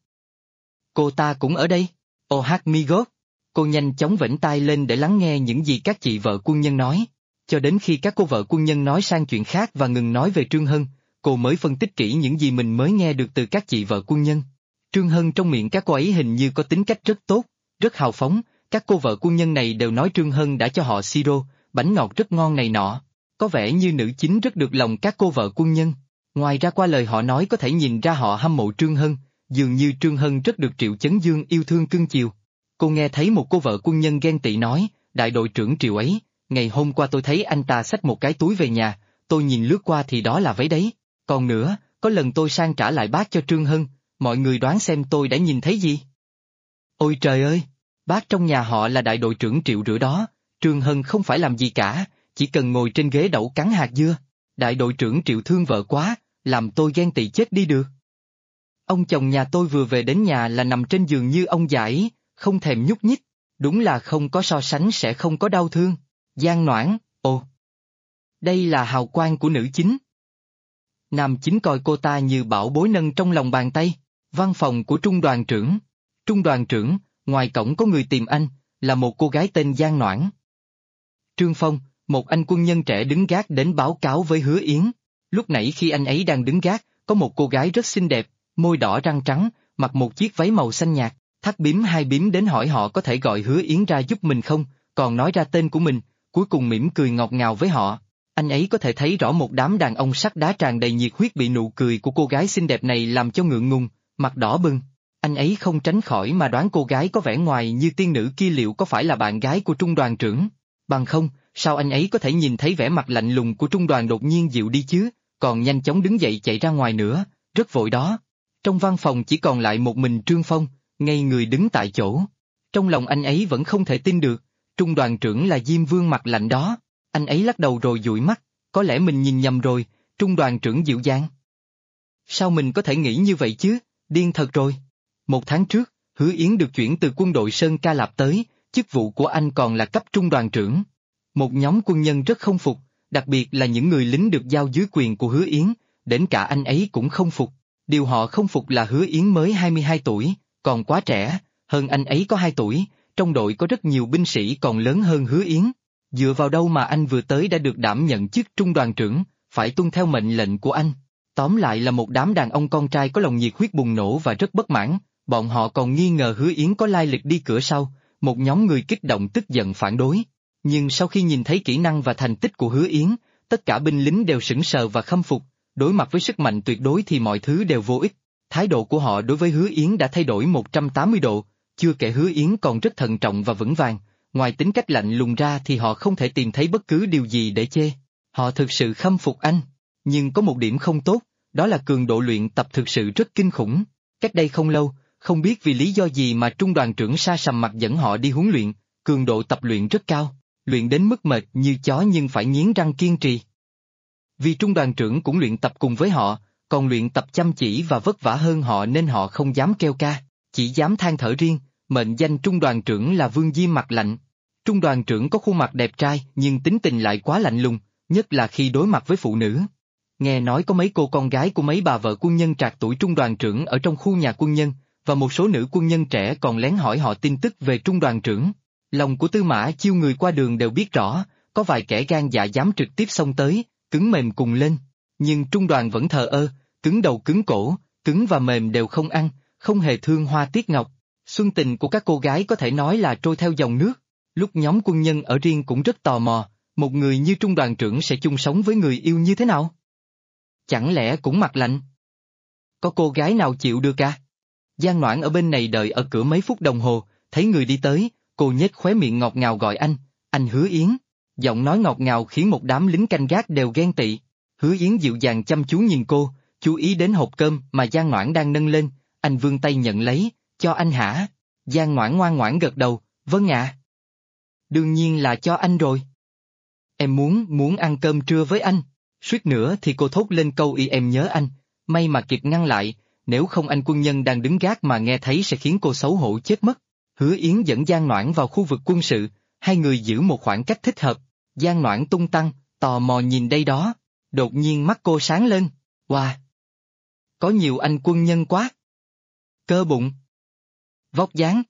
Cô ta cũng ở đây? Oh my god! Cô nhanh chóng vểnh tai lên để lắng nghe những gì các chị vợ quân nhân nói. Cho đến khi các cô vợ quân nhân nói sang chuyện khác và ngừng nói về Trương Hân, cô mới phân tích kỹ những gì mình mới nghe được từ các chị vợ quân nhân. Trương Hân trong miệng các cô ấy hình như có tính cách rất tốt, rất hào phóng, các cô vợ quân nhân này đều nói Trương Hân đã cho họ siro, bánh ngọt rất ngon này nọ. Có vẻ như nữ chính rất được lòng các cô vợ quân nhân. Ngoài ra qua lời họ nói có thể nhìn ra họ hâm mộ Trương Hân, dường như Trương Hân rất được Triệu Chấn Dương yêu thương cưng chiều. Cô nghe thấy một cô vợ quân nhân ghen tị nói, đại đội trưởng Triệu ấy, ngày hôm qua tôi thấy anh ta xách một cái túi về nhà, tôi nhìn lướt qua thì đó là váy đấy. Còn nữa, có lần tôi sang trả lại bác cho Trương Hân, mọi người đoán xem tôi đã nhìn thấy gì? Ôi trời ơi, bác trong nhà họ là đại đội trưởng Triệu rửa đó, Trương Hân không phải làm gì cả, chỉ cần ngồi trên ghế đậu cắn hạt dưa. Đại đội trưởng Triệu thương vợ quá, làm tôi ghen tị chết đi được. Ông chồng nhà tôi vừa về đến nhà là nằm trên giường như ông già ấy, không thèm nhúc nhích, đúng là không có so sánh sẽ không có đau thương. Giang Noãn, ồ. Đây là hào quang của nữ chính. Nam chính coi cô ta như bảo bối nâng trong lòng bàn tay. Văn phòng của trung đoàn trưởng. Trung đoàn trưởng, ngoài cổng có người tìm anh, là một cô gái tên Giang Noãn. Trương Phong, một anh quân nhân trẻ đứng gác đến báo cáo với Hứa Yến. Lúc nãy khi anh ấy đang đứng gác, có một cô gái rất xinh đẹp, môi đỏ răng trắng, mặc một chiếc váy màu xanh nhạt, thắt bím hai bím đến hỏi họ có thể gọi Hứa Yến ra giúp mình không, còn nói ra tên của mình, cuối cùng mỉm cười ngọt ngào với họ. Anh ấy có thể thấy rõ một đám đàn ông sắt đá tràn đầy nhiệt huyết bị nụ cười của cô gái xinh đẹp này làm cho ngượng ngùng, mặt đỏ bừng. Anh ấy không tránh khỏi mà đoán cô gái có vẻ ngoài như tiên nữ kia liệu có phải là bạn gái của trung đoàn trưởng. Bằng không, sao anh ấy có thể nhìn thấy vẻ mặt lạnh lùng của trung đoàn đột nhiên dịu đi chứ, còn nhanh chóng đứng dậy chạy ra ngoài nữa, rất vội đó. Trong văn phòng chỉ còn lại một mình Trương Phong, ngây người đứng tại chỗ. Trong lòng anh ấy vẫn không thể tin được, trung đoàn trưởng là Diêm Vương mặt lạnh đó. Anh ấy lắc đầu rồi dụi mắt, có lẽ mình nhìn nhầm rồi, trung đoàn trưởng dịu dàng. Sao mình có thể nghĩ như vậy chứ, điên thật rồi. 1 tháng trước, Hứa Yến được chuyển từ quân đội Sơn Ca Lạp tới, chức vụ của anh còn là cấp trung đoàn trưởng. Một nhóm quân nhân rất không phục, đặc biệt là những người lính được giao dưới quyền của Hứa Yến, đến cả anh ấy cũng không phục. Điều họ không phục là Hứa Yến mới 22 tuổi, còn quá trẻ, hơn anh ấy có 2 tuổi, trong đội có rất nhiều binh sĩ còn lớn hơn Hứa Yến. Dựa vào đâu mà anh vừa tới đã được đảm nhận chức trung đoàn trưởng, phải tuân theo mệnh lệnh của anh. Tóm lại là một đám đàn ông con trai có lòng nhiệt huyết bùng nổ và rất bất mãn, bọn họ còn nghi ngờ Hứa Yến có lai lịch đi cửa sau, một nhóm người kích động tức giận phản đối. Nhưng sau khi nhìn thấy kỹ năng và thành tích của Hứa Yến, tất cả binh lính đều sững sờ và khâm phục, đối mặt với sức mạnh tuyệt đối thì mọi thứ đều vô ích. Thái độ của họ đối với Hứa Yến đã thay đổi 180 độ, chưa kể Hứa Yến còn rất thận trọng và vững vàng, ngoài tính cách lạnh lùng ra thì họ không thể tìm thấy bất cứ điều gì để chê. Họ thực sự khâm phục anh, nhưng có một điểm không tốt, đó là cường độ luyện tập thực sự rất kinh khủng. Cách đây không lâu, không biết vì lý do gì mà trung đoàn trưởng Sa sầm mặt dẫn họ đi huấn luyện, cường độ tập luyện rất cao, luyện đến mức mệt như chó nhưng phải nghiến răng kiên trì. Vì trung đoàn trưởng cũng luyện tập cùng với họ, còn luyện tập chăm chỉ và vất vả hơn họ nên họ không dám kêu ca, chỉ dám than thở riêng, mệnh danh trung đoàn trưởng là Vương Diêm mặt lạnh. Trung đoàn trưởng có khuôn mặt đẹp trai nhưng tính tình lại quá lạnh lùng, nhất là khi đối mặt với phụ nữ. Nghe nói có mấy cô con gái của mấy bà vợ quân nhân trạc tuổi trung đoàn trưởng ở trong khu nhà quân nhân, và một số nữ quân nhân trẻ còn lén hỏi họ tin tức về trung đoàn trưởng. Lòng của Tư Mã Chiêu người qua đường đều biết rõ, có vài kẻ gan dạ dám trực tiếp xông tới, cứng mềm cùng lên. Nhưng trung đoàn vẫn thờ ơ, cứng đầu cứng cổ, cứng và mềm đều không ăn, không hề thương hoa tiếc ngọc. Xuân tình của các cô gái có thể nói là trôi theo dòng nước. Lúc nhóm quân nhân ở riêng cũng rất tò mò, một người như trung đoàn trưởng sẽ chung sống với người yêu như thế nào? Chẳng lẽ cũng mặt lạnh? Có cô gái nào chịu được à? Giang Noãn ở bên này đợi ở cửa mấy phút đồng hồ, thấy người đi tới, cô nhếch khóe miệng ngọt ngào gọi anh Hứa Yến. Giọng nói ngọt ngào khiến một đám lính canh gác đều ghen tị. Hứa Yến dịu dàng chăm chú nhìn cô, chú ý đến hộp cơm mà Giang Noãn đang nâng lên, anh vươn tay nhận lấy, cho anh hả? Giang Noãn ngoan ngoãn gật đầu, vâng ạ. Đương nhiên là cho anh rồi. Em muốn ăn cơm trưa với anh. Suýt nữa thì cô thốt lên câu em nhớ anh, may mà kịp ngăn lại, nếu không anh quân nhân đang đứng gác mà nghe thấy sẽ khiến cô xấu hổ chết mất. Hứa Yến dẫn Giang Noãn vào khu vực quân sự, hai người giữ một khoảng cách thích hợp. Giang Noãn tung tăng, tò mò nhìn đây đó. Đột nhiên mắt cô sáng lên. Wow! Có nhiều anh quân nhân quá. Cơ bụng. Vóc dáng.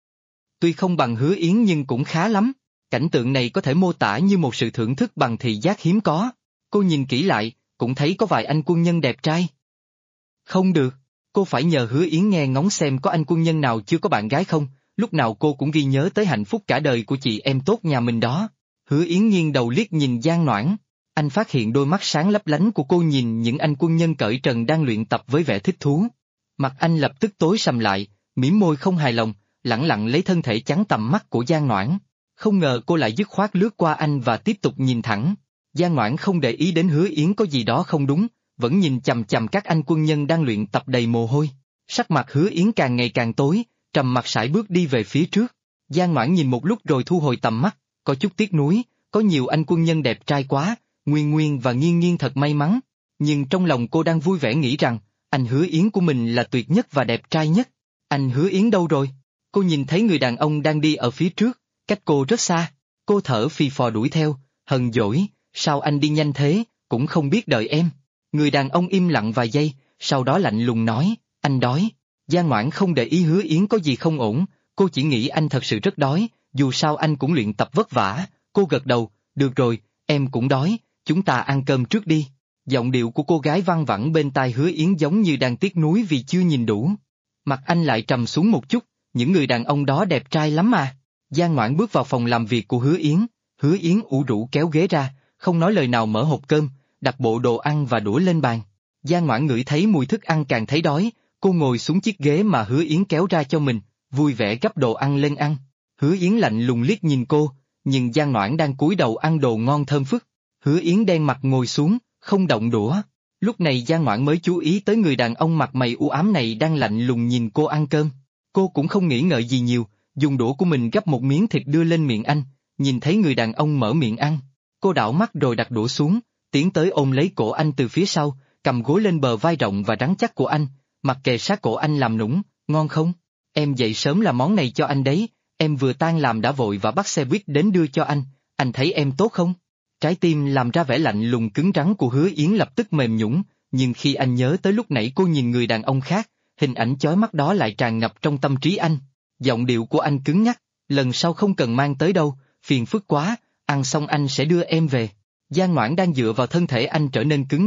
Tuy không bằng Hứa Yến nhưng cũng khá lắm. Cảnh tượng này có thể mô tả như một sự thưởng thức bằng thị giác hiếm có. Cô nhìn kỹ lại, cũng thấy có vài anh quân nhân đẹp trai. Không được, cô phải nhờ Hứa Yến nghe ngóng xem có anh quân nhân nào chưa có bạn gái không, lúc nào cô cũng ghi nhớ tới hạnh phúc cả đời của chị em tốt nhà mình đó. Hứa Yến nghiêng đầu liếc nhìn Giang Noãn, anh phát hiện đôi mắt sáng lấp lánh của cô nhìn những anh quân nhân cởi trần đang luyện tập với vẻ thích thú. Mặt anh lập tức tối sầm lại, mỉm môi không hài lòng, lẳng lặng lấy thân thể chắn tầm mắt của Giang Noãn. Không ngờ cô lại dứt khoát lướt qua anh và tiếp tục nhìn thẳng. Giang Noãn không để ý đến Hứa Yến có gì đó không đúng, vẫn nhìn chằm chằm các anh quân nhân đang luyện tập đầy mồ hôi. Sắc mặt Hứa Yến càng ngày càng tối, trầm mặc sải bước đi về phía trước. Giang Noãn nhìn một lúc rồi thu hồi tầm mắt, có chút tiếc nuối, có nhiều anh quân nhân đẹp trai quá, Nguyên và Nghiên thật may mắn. Nhưng trong lòng cô đang vui vẻ nghĩ rằng, anh Hứa Yến của mình là tuyệt nhất và đẹp trai nhất. Anh Hứa Yến đâu rồi? Cô nhìn thấy người đàn ông đang đi ở phía trước, cách cô rất xa. Cô thở phì phò đuổi theo, hờn dỗi, sao anh đi nhanh thế, cũng không biết đợi em. Người đàn ông im lặng vài giây, sau đó lạnh lùng nói, anh đói. Giang Noãn không để ý Hứa Yến có gì không ổn, cô chỉ nghĩ anh thật sự rất đói, dù sao anh cũng luyện tập vất vả. Cô gật đầu, được rồi, em cũng đói, chúng ta ăn cơm trước đi. Giọng điệu của cô gái văng vẳng bên tai Hứa Yến giống như đang tiếc nuối vì chưa nhìn đủ. Mặt anh lại trầm xuống một chút, những người đàn ông đó đẹp trai lắm mà. Giang Noãn bước vào phòng làm việc của Hứa Yến ủ rũ kéo ghế ra, không nói lời nào mở hộp cơm, đặt bộ đồ ăn và đũa lên bàn. Giang Noãn ngửi thấy mùi thức ăn càng thấy đói, cô ngồi xuống chiếc ghế mà Hứa Yến kéo ra cho mình, vui vẻ gắp đồ ăn lên ăn. Hứa Yến lạnh lùng liếc nhìn cô, nhưng Giang Noãn đang cúi đầu ăn đồ ngon thơm phức. Hứa Yến đen mặt ngồi xuống, không động đũa. Lúc này Giang Noãn mới chú ý tới người đàn ông mặt mày u ám này đang lạnh lùng nhìn cô ăn cơm. Cô cũng không nghĩ ngợi gì nhiều, dùng đũa của mình gắp một miếng thịt đưa lên miệng anh, nhìn thấy người đàn ông mở miệng ăn. Cô đảo mắt rồi đặt đũa xuống, tiến tới ôm lấy cổ anh từ phía sau, cầm gối lên bờ vai rộng và rắn chắc của anh, mặt kề sát cổ anh làm nũng, ngon không? Em dậy sớm làm món này cho anh đấy, em vừa tan làm đã vội và bắt xe buýt đến đưa cho anh thấy em tốt không? Trái tim làm ra vẻ lạnh lùng cứng rắn của Hứa Yến lập tức mềm nhũn, nhưng khi anh nhớ tới lúc nãy cô nhìn người đàn ông khác, hình ảnh chói mắt đó lại tràn ngập trong tâm trí anh. Giọng điệu của anh cứng nhắc, lần sau không cần mang tới đâu, phiền phức quá, ăn xong anh sẽ đưa em về. Giang Noãn đang dựa vào thân thể anh trở nên cứng nhắc,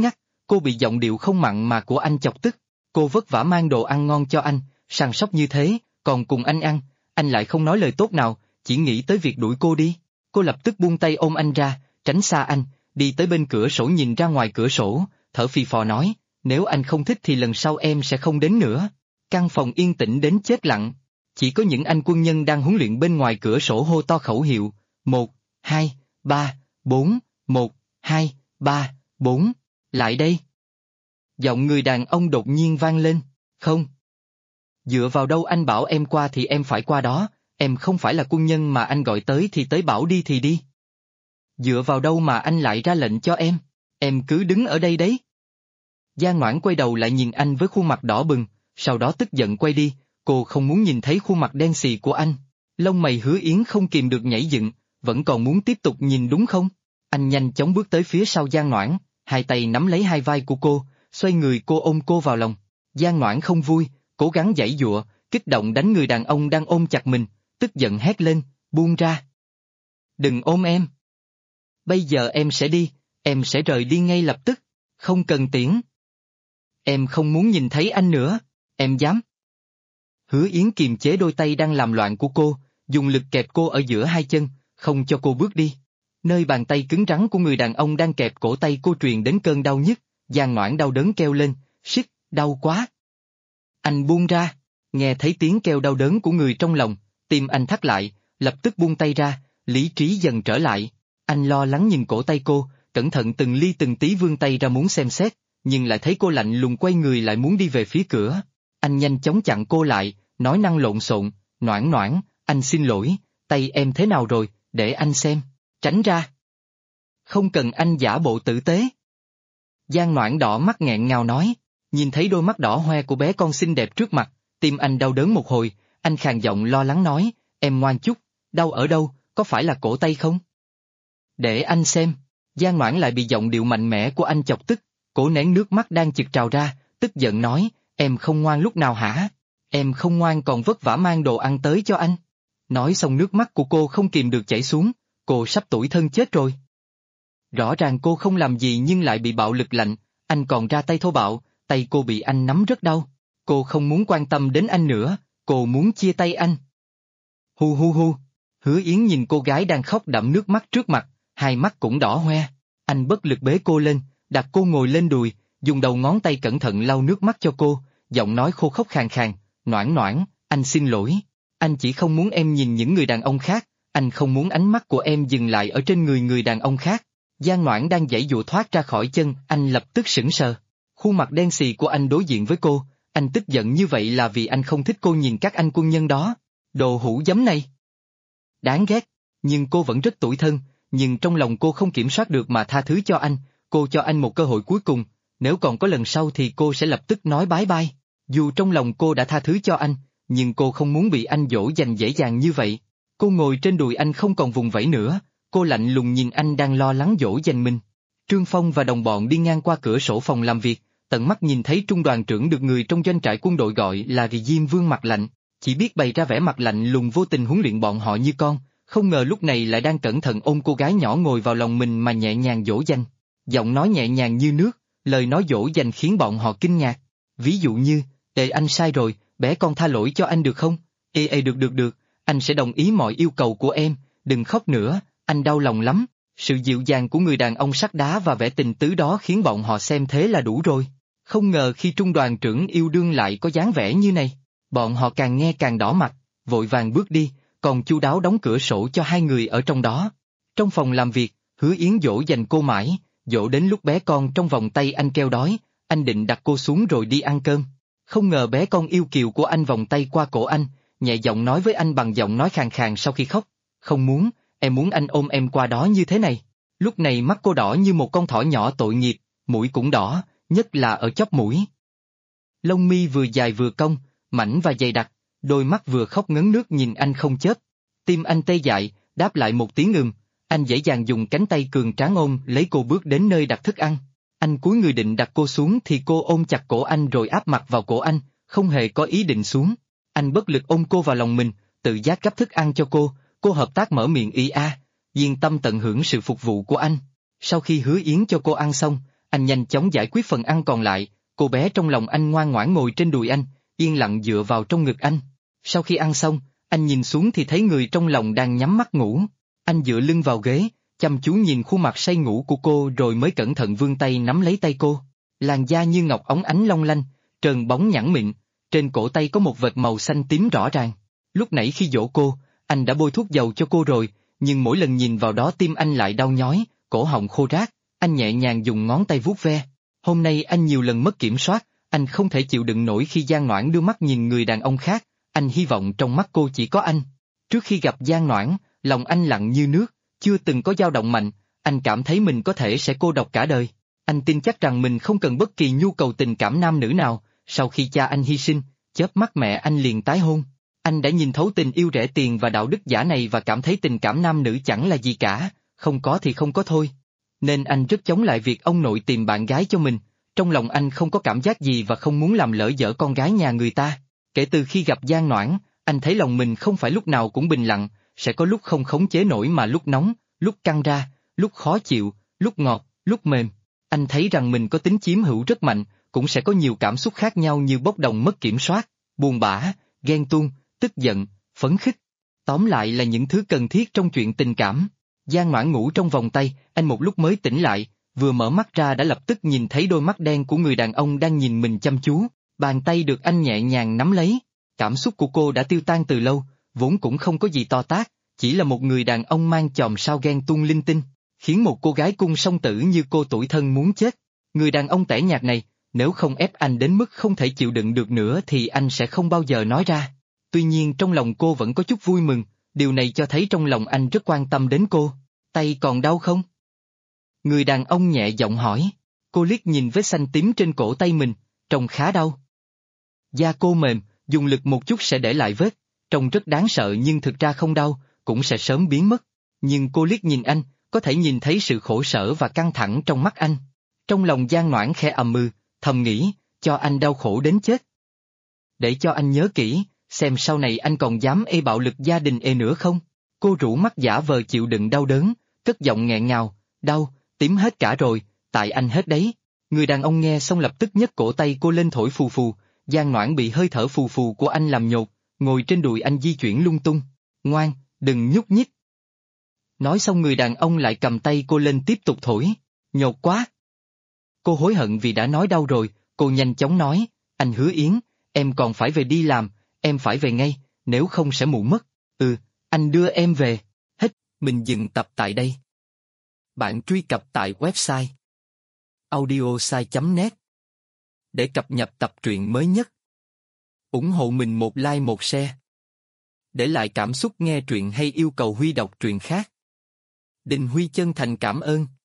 Cô bị giọng điệu không mặn mà của anh chọc tức. Cô vất vả mang đồ ăn ngon cho anh, săn sóc như thế, còn cùng anh ăn, anh lại không nói lời tốt nào, chỉ nghĩ tới việc đuổi cô đi. Cô lập tức buông tay ôm anh ra, tránh xa anh, đi tới bên cửa sổ nhìn ra ngoài cửa sổ, thở phì phò nói, nếu anh không thích thì lần sau em sẽ không đến nữa. Căn phòng yên tĩnh đến chết lặng, chỉ có những anh quân nhân đang huấn luyện bên ngoài cửa sổ hô to khẩu hiệu, 1, 2, 3, 4, 1, 2, 3, 4, lại đây. Giọng người đàn ông đột nhiên vang lên, không. Dựa vào đâu anh bảo em qua thì em phải qua đó, em không phải là quân nhân mà anh gọi tới thì tới, bảo đi thì đi. Dựa vào đâu mà anh lại ra lệnh cho em cứ đứng ở đây đấy. Giang Ngoãn quay đầu lại nhìn anh với khuôn mặt đỏ bừng, sau đó tức giận quay đi, cô không muốn nhìn thấy khuôn mặt đen xì của anh. Lông mày Hứa Yến không kìm được nhảy dựng, vẫn còn muốn tiếp tục nhìn đúng không? Anh nhanh chóng bước tới phía sau Giang Ngoãn, hai tay nắm lấy hai vai của cô, xoay người cô ôm cô vào lòng. Giang Ngoãn không vui, cố gắng giãy giụa, kích động đánh người đàn ông đang ôm chặt mình, tức giận hét lên, buông ra. Đừng ôm em. Bây giờ em sẽ đi, em sẽ rời đi ngay lập tức, không cần tiễn. Em không muốn nhìn thấy anh nữa, em dám. Hứa Yến kiềm chế đôi tay đang làm loạn của cô, dùng lực kẹp cô ở giữa hai chân, không cho cô bước đi. Nơi bàn tay cứng rắn của người đàn ông đang kẹp cổ tay cô truyền đến cơn đau nhức, Giang Ngoãn đau đớn kêu lên, shit, đau quá. Anh buông ra, nghe thấy tiếng kêu đau đớn của người trong lòng, tim anh thắt lại, lập tức buông tay ra, lý trí dần trở lại. Anh lo lắng nhìn cổ tay cô, cẩn thận từng ly từng tí vươn tay ra muốn xem xét, nhưng lại thấy cô lạnh lùng quay người lại muốn đi về phía cửa. Anh nhanh chóng chặn cô lại, nói năng lộn xộn, Noãn Noãn, anh xin lỗi, tay em thế nào rồi, để anh xem, tránh ra. Không cần anh giả bộ tử tế. Giang Noãn đỏ mắt nghẹn ngào nói, nhìn thấy đôi mắt đỏ hoe của bé con xinh đẹp trước mặt, tim anh đau đớn một hồi, anh khàn giọng lo lắng nói, em ngoan chút, đau ở đâu, có phải là cổ tay không? Để anh xem. Giang Noãn lại bị giọng điệu mạnh mẽ của anh chọc tức, cố nén nước mắt đang chực trào ra, tức giận nói, em không ngoan lúc nào hả? Em không ngoan còn vất vả mang đồ ăn tới cho anh. Nói xong nước mắt của cô không kìm được chảy xuống, cô sắp tủi thân chết rồi. Rõ ràng cô không làm gì nhưng lại bị bạo lực lạnh, anh còn ra tay thô bạo, tay cô bị anh nắm rất đau. Cô không muốn quan tâm đến anh nữa, cô muốn chia tay anh. Hu hu hu, Hứa Yến nhìn cô gái đang khóc đẫm nước mắt trước mặt, hai mắt cũng đỏ hoe. Anh bất lực bế cô lên, đặt cô ngồi lên đùi, dùng đầu ngón tay cẩn thận lau nước mắt cho cô, giọng nói khô khốc khàn khàn, Noãn Noãn, anh xin lỗi. Anh chỉ không muốn em nhìn những người đàn ông khác, anh không muốn ánh mắt của em dừng lại ở trên người đàn ông khác. Giang Noãn đang giãy giụa thoát ra khỏi chân, anh lập tức sững sờ. Khuôn mặt đen xì của anh đối diện với cô, anh tức giận như vậy là vì anh không thích cô nhìn các anh quân nhân đó. Đồ hũ giấm này. Đáng ghét, nhưng cô vẫn rất tủi thân, nhưng trong lòng cô không kiểm soát được mà tha thứ cho anh, cô cho anh một cơ hội cuối cùng, nếu còn có lần sau thì cô sẽ lập tức nói bye bye. Dù trong lòng cô đã tha thứ cho anh, nhưng cô không muốn bị anh dỗ dành dễ dàng như vậy. Cô ngồi trên đùi anh không còn vùng vẫy nữa, cô lạnh lùng nhìn anh đang lo lắng dỗ dành mình. Trương Phong và đồng bọn đi ngang qua cửa sổ phòng làm việc, tận mắt nhìn thấy trung đoàn trưởng được người trong doanh trại quân đội gọi là Diêm Vương mặt lạnh, chỉ biết bày ra vẻ mặt lạnh lùng vô tình huấn luyện bọn họ như con, không ngờ lúc này lại đang cẩn thận ôm cô gái nhỏ ngồi vào lòng mình mà nhẹ nhàng dỗ dành. Giọng nói nhẹ nhàng như nước, lời nói dỗ dành khiến bọn họ kinh ngạc. Ví dụ như, anh sai rồi, bé con tha lỗi cho anh được không? Được, anh sẽ đồng ý mọi yêu cầu của em, đừng khóc nữa, anh đau lòng lắm. Sự dịu dàng của người đàn ông sắt đá và vẻ tình tứ đó khiến bọn họ xem thế là đủ rồi. Không ngờ khi trung đoàn trưởng yêu đương lại có dáng vẻ như này, bọn họ càng nghe càng đỏ mặt, vội vàng bước đi, còn chu đáo đóng cửa sổ cho hai người ở trong đó. Trong phòng làm việc, Hứa Yến dỗ dành cô mãi, dỗ đến lúc bé con trong vòng tay anh kêu đói, anh định đặt cô xuống rồi đi ăn cơm. Không ngờ bé con yêu kiều của anh vòng tay qua cổ anh, nhẹ giọng nói với anh bằng giọng nói khàn khàn sau khi khóc, không muốn, em muốn anh ôm em qua đó như thế này. Lúc này mắt cô đỏ như một con thỏ nhỏ tội nghiệp, mũi cũng đỏ, nhất là ở chóp mũi. Lông mi vừa dài vừa cong, mảnh và dày đặc, đôi mắt vừa khóc ngấn nước nhìn anh không chớp. Tim anh tê dại, đáp lại một tiếng anh dễ dàng dùng cánh tay cường tráng ôm lấy cô bước đến nơi đặt thức ăn. Anh cúi người định đặt cô xuống thì cô ôm chặt cổ anh rồi áp mặt vào cổ anh, không hề có ý định xuống. Anh bất lực ôm cô vào lòng mình, tự giác gắp thức ăn cho cô hợp tác mở miệng yên tâm tận hưởng sự phục vụ của anh. Sau khi Hứa Yến cho cô ăn xong, anh nhanh chóng giải quyết phần ăn còn lại, cô bé trong lòng anh ngoan ngoãn ngồi trên đùi anh, yên lặng dựa vào trong ngực anh. Sau khi ăn xong, anh nhìn xuống thì thấy người trong lòng đang nhắm mắt ngủ. Anh dựa lưng vào ghế, chăm chú nhìn khuôn mặt say ngủ của cô rồi mới cẩn thận vươn tay nắm lấy tay cô. Làn da như ngọc óng ánh long lanh, trơn bóng nhẵn mịn, trên cổ tay có một vệt màu xanh tím rõ ràng. Lúc nãy khi dỗ cô, anh đã bôi thuốc dầu cho cô rồi, nhưng mỗi lần nhìn vào đó tim anh lại đau nhói, cổ họng khô rát, anh nhẹ nhàng dùng ngón tay vuốt ve. Hôm nay anh nhiều lần mất kiểm soát, anh không thể chịu đựng nổi khi Giang Noãn đưa mắt nhìn người đàn ông khác, anh hy vọng trong mắt cô chỉ có anh. Trước khi gặp Giang Noãn, lòng anh lặng như nước, chưa từng có dao động mạnh, anh cảm thấy mình có thể sẽ cô độc cả đời. Anh tin chắc rằng mình không cần bất kỳ nhu cầu tình cảm nam nữ nào, sau khi cha anh hy sinh, chớp mắt mẹ anh liền tái hôn. Anh đã nhìn thấu tình yêu rẻ tiền và đạo đức giả này và cảm thấy tình cảm nam nữ chẳng là gì cả, không có thì không có thôi. Nên anh rất chống lại việc ông nội tìm bạn gái cho mình, trong lòng anh không có cảm giác gì và không muốn làm lỡ dở con gái nhà người ta. Kể từ khi gặp Giang Noãn, anh thấy lòng mình không phải lúc nào cũng bình lặng, sẽ có lúc không khống chế nổi mà lúc nóng, lúc căng ra, lúc khó chịu, lúc ngọt, lúc mềm. Anh thấy rằng mình có tính chiếm hữu rất mạnh, cũng sẽ có nhiều cảm xúc khác nhau như bốc đồng mất kiểm soát, buồn bã, ghen tuông, tức giận, phấn khích. Tóm lại là những thứ cần thiết trong chuyện tình cảm. Giang Noãn ngủ trong vòng tay, anh một lúc mới tỉnh lại, vừa mở mắt ra đã lập tức nhìn thấy đôi mắt đen của người đàn ông đang nhìn mình chăm chú, bàn tay được anh nhẹ nhàng nắm lấy. Cảm xúc của cô đã tiêu tan từ lâu, vốn cũng không có gì to tát, chỉ là một người đàn ông mang chòm sao ghen tuông linh tinh, khiến một cô gái cung song tử như cô tủi thân muốn chết. Người đàn ông tẻ nhạt này, nếu không ép anh đến mức không thể chịu đựng được nữa thì anh sẽ không bao giờ nói ra. Tuy nhiên trong lòng cô vẫn có chút vui mừng, điều này cho thấy trong lòng anh rất quan tâm đến cô. Tay còn đau không? Người đàn ông nhẹ giọng hỏi. Cô liếc nhìn vết xanh tím trên cổ tay mình, trông khá đau. Da cô mềm, dùng lực một chút sẽ để lại vết, trông rất đáng sợ nhưng thực ra không đau, cũng sẽ sớm biến mất. Nhưng cô liếc nhìn anh, có thể nhìn thấy sự khổ sở và căng thẳng trong mắt anh. Trong lòng Giang Noãn khẽ ầm ừ, thầm nghĩ, cho anh đau khổ đến chết. Để cho anh nhớ kỹ, xem sau này anh còn dám bạo lực gia đình nữa không? Cô rũ mắt giả vờ chịu đựng đau đớn, cất giọng nghẹn ngào, đau, tím hết cả rồi, tại anh hết đấy. Người đàn ông nghe xong lập tức nhấc cổ tay cô lên thổi phù phù, Giang Noãn bị hơi thở phù phù của anh làm nhột, ngồi trên đùi anh di chuyển lung tung. Ngoan, đừng nhúc nhích. Nói xong người đàn ông lại cầm tay cô lên tiếp tục thổi, nhột quá. Cô hối hận vì đã nói đau rồi, cô nhanh chóng nói, anh Hứa Yến, em còn phải về đi làm, em phải về ngay, nếu không sẽ muộn mất. Anh đưa em về. Hết, mình dừng tập tại đây. Bạn truy cập tại website audiosai.net để cập nhật tập truyện mới nhất. Ủng hộ mình một like một share. Để lại cảm xúc nghe truyện hay yêu cầu Huy đọc truyện khác. Đình Huy chân thành cảm ơn.